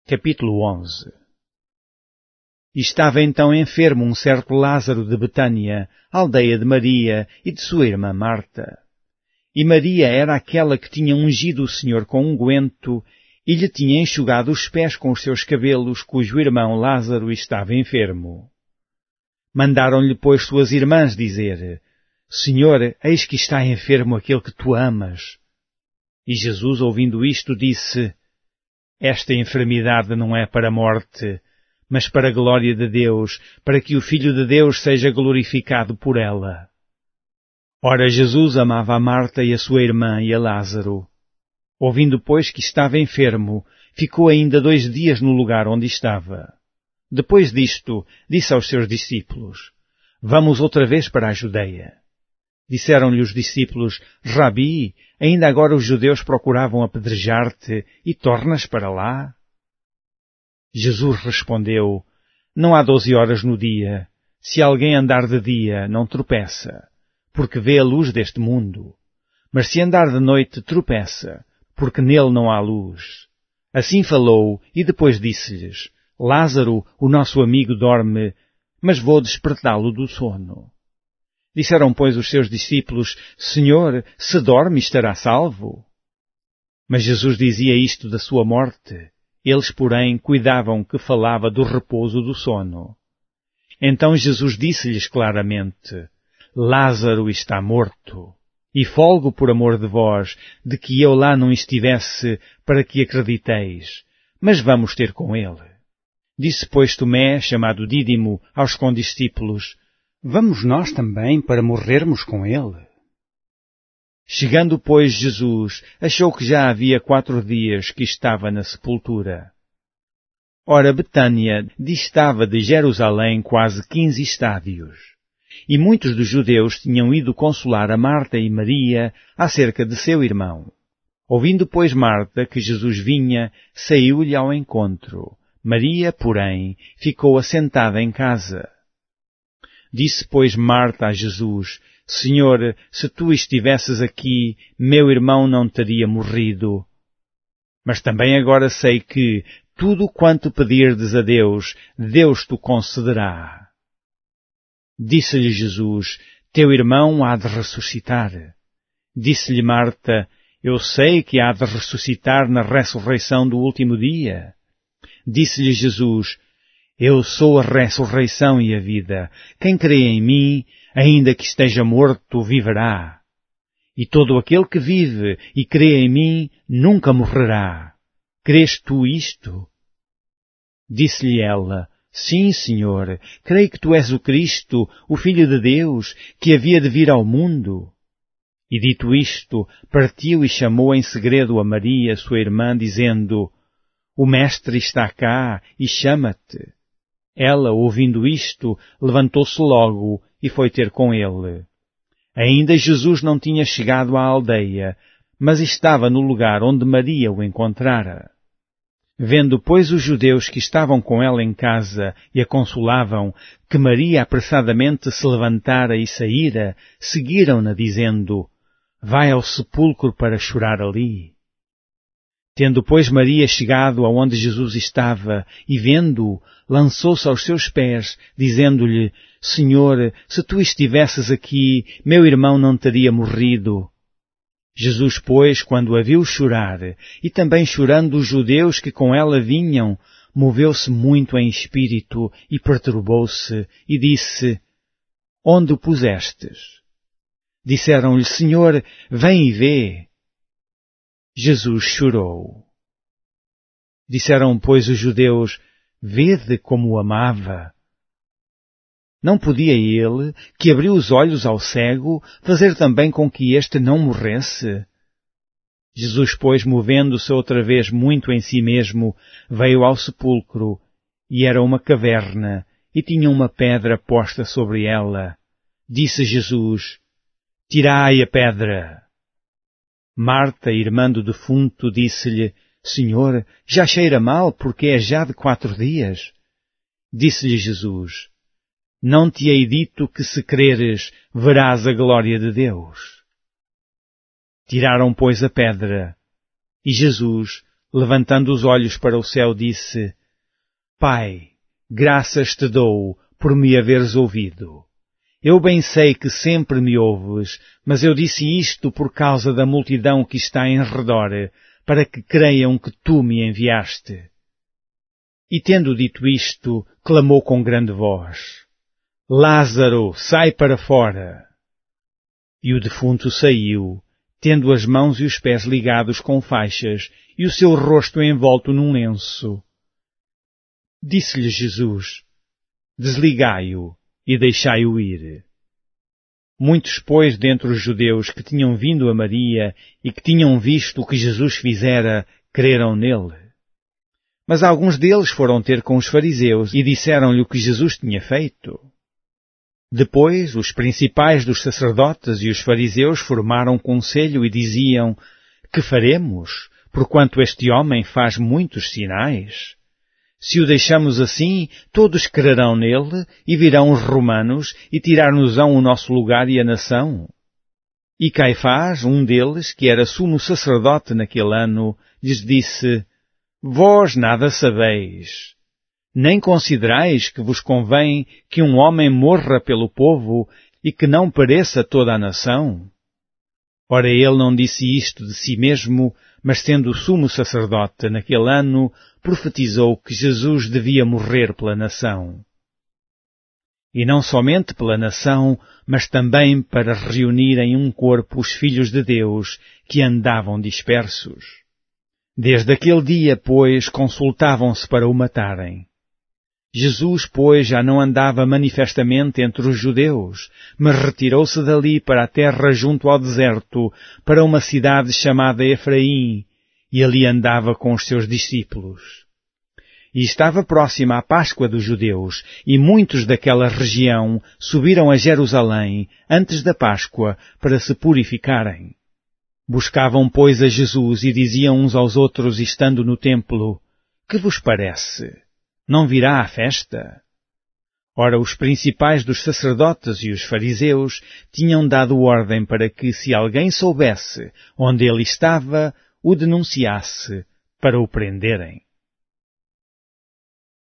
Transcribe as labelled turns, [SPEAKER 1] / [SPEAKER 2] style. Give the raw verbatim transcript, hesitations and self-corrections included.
[SPEAKER 1] Capítulo onze. E estava então enfermo um certo Lázaro de Betânia, aldeia de Maria e de sua irmã Marta. E Maria era aquela que tinha ungido o Senhor com unguento e lhe tinha enxugado os pés com os seus cabelos, cujo irmão Lázaro estava enfermo. Mandaram-lhe, pois, suas irmãs dizer: Senhor, eis que está enfermo aquele que tu amas. E Jesus, ouvindo isto, disse: Esta enfermidade não é para a morte, mas para a glória de Deus, para que o Filho de Deus seja glorificado por ela. Ora, Jesus amava a Marta e a sua irmã e a Lázaro. Ouvindo, pois, que estava enfermo, ficou ainda dois dias no lugar onde estava. Depois disto, disse aos seus discípulos: Vamos outra vez para a Judeia. Disseram-lhe os discípulos: Rabi, ainda agora os judeus procuravam apedrejar-te, e tornas para lá? Jesus respondeu: Não há doze horas no dia. Se alguém andar de dia, não tropeça, porque vê a luz deste mundo. Mas se andar de noite, tropeça, porque nele não há luz. Assim falou, e depois disse-lhes: Lázaro, o nosso amigo, dorme, mas vou despertá-lo do sono. Disseram, pois, os seus discípulos: Senhor, se dorme, estará salvo. Mas Jesus dizia isto da sua morte. Eles, porém, cuidavam que falava do repouso do sono. Então Jesus disse-lhes claramente: Lázaro está morto, e folgo por amor de vós, de que eu lá não estivesse, para que acrediteis, mas vamos ter com ele. Disse, pois, Tomé, chamado Dídimo, aos condiscípulos: Vamos nós também para morrermos com ele? Chegando, pois, Jesus, achou que já havia quatro dias que estava na sepultura. Ora, Betânia distava de Jerusalém quase quinze estádios. E muitos dos judeus tinham ido consolar a Marta e Maria acerca de seu irmão. Ouvindo, pois, Marta que Jesus vinha, saiu-lhe ao encontro. Maria, porém, ficou assentada em casa. Disse, pois, Marta a Jesus: Senhor, se tu estivesses aqui, meu irmão não teria morrido. Mas também agora sei que tudo quanto pedirdes a Deus, Deus te concederá. Disse-lhe Jesus: Teu irmão há de ressuscitar. Disse-lhe Marta: Eu sei que há de ressuscitar na ressurreição do último dia. Disse-lhe Jesus: Eu sou a ressurreição e a vida. Quem crê em mim, ainda que esteja morto, viverá. E todo aquele que vive e crê em mim, nunca morrerá. Crês tu isto? Disse-lhe ela: Sim, Senhor, creio que tu és o Cristo, o Filho de Deus, que havia de vir ao mundo. E dito isto, partiu e chamou em segredo a Maria, sua irmã, dizendo: O Mestre está cá e chama-te. Ela, ouvindo isto, levantou-se logo e foi ter com ele. Ainda Jesus não tinha chegado à aldeia, mas estava no lugar onde Maria o encontrara. Vendo, pois, os judeus que estavam com ela em casa e a consolavam, que Maria apressadamente se levantara e saíra, seguiram-na, dizendo: Vai ao sepulcro para chorar ali. Tendo, pois, Maria chegado aonde Jesus estava, e vendo-o, lançou-se aos seus pés, dizendo-lhe: Senhor, se tu estivesses aqui, meu irmão não teria morrido. Jesus, pois, quando a viu chorar, e também chorando os judeus que com ela vinham, moveu-se muito em espírito e perturbou-se, e disse: Onde o pusestes? Disseram-lhe: Senhor, vem e vê. Jesus chorou. Disseram, pois, os judeus: Vede como o amava. Não podia ele, que abriu os olhos ao cego, fazer também com que este não morresse? Jesus, pois, movendo-se outra vez muito em si mesmo, veio ao sepulcro, e era uma caverna, e tinha uma pedra posta sobre ela. Disse Jesus: Tirai a pedra. Marta, irmã do defunto, disse-lhe: Senhor, já cheira mal, porque é já de quatro dias. Disse-lhe Jesus: Não te hei dito que, se creres, verás a glória de Deus? Tiraram, pois, a pedra, e Jesus, levantando os olhos para o céu, disse: Pai, graças te dou por me haveres ouvido. Eu bem sei que sempre me ouves, mas eu disse isto por causa da multidão que está em redor, para que creiam que tu me enviaste. E tendo dito isto, clamou com grande voz: Lázaro, sai para fora! E o defunto saiu, tendo as mãos e os pés ligados com faixas e o seu rosto envolto num lenço. Disse-lhe Jesus: Desligai-o e deixai-o ir. Muitos, pois, dentre os judeus que tinham vindo a Maria e que tinham visto o que Jesus fizera, creram nele. Mas alguns deles foram ter com os fariseus e disseram-lhe o que Jesus tinha feito. Depois, os principais dos sacerdotes e os fariseus formaram conselho e diziam: Que faremos, porquanto este homem faz muitos sinais? Se o deixamos assim, todos crerão nele e virão os romanos e tirar-nos-ão o nosso lugar e a nação. E Caifás, um deles, que era sumo sacerdote naquele ano, lhes disse: Vós nada sabeis. Nem considerais que vos convém que um homem morra pelo povo e que não pereça toda a nação? Ora, ele não disse isto de si mesmo, mas sendo sumo sacerdote naquele ano, profetizou que Jesus devia morrer pela nação. E não somente pela nação, mas também para reunir em um corpo os filhos de Deus que andavam dispersos. Desde aquele dia, pois, consultavam-se para o matarem. Jesus, pois, já não andava manifestamente entre os judeus, mas retirou-se dali para a terra junto ao deserto, para uma cidade chamada Efraim, e ali andava com os seus discípulos. E estava próxima a Páscoa dos judeus, e muitos daquela região subiram a Jerusalém antes da Páscoa para se purificarem. Buscavam, pois, a Jesus e diziam uns aos outros, estando no templo: Que vos parece? Não virá a festa? Ora, os principais dos sacerdotes e os fariseus tinham dado ordem para que, se alguém soubesse onde ele estava, o denunciasse para o prenderem.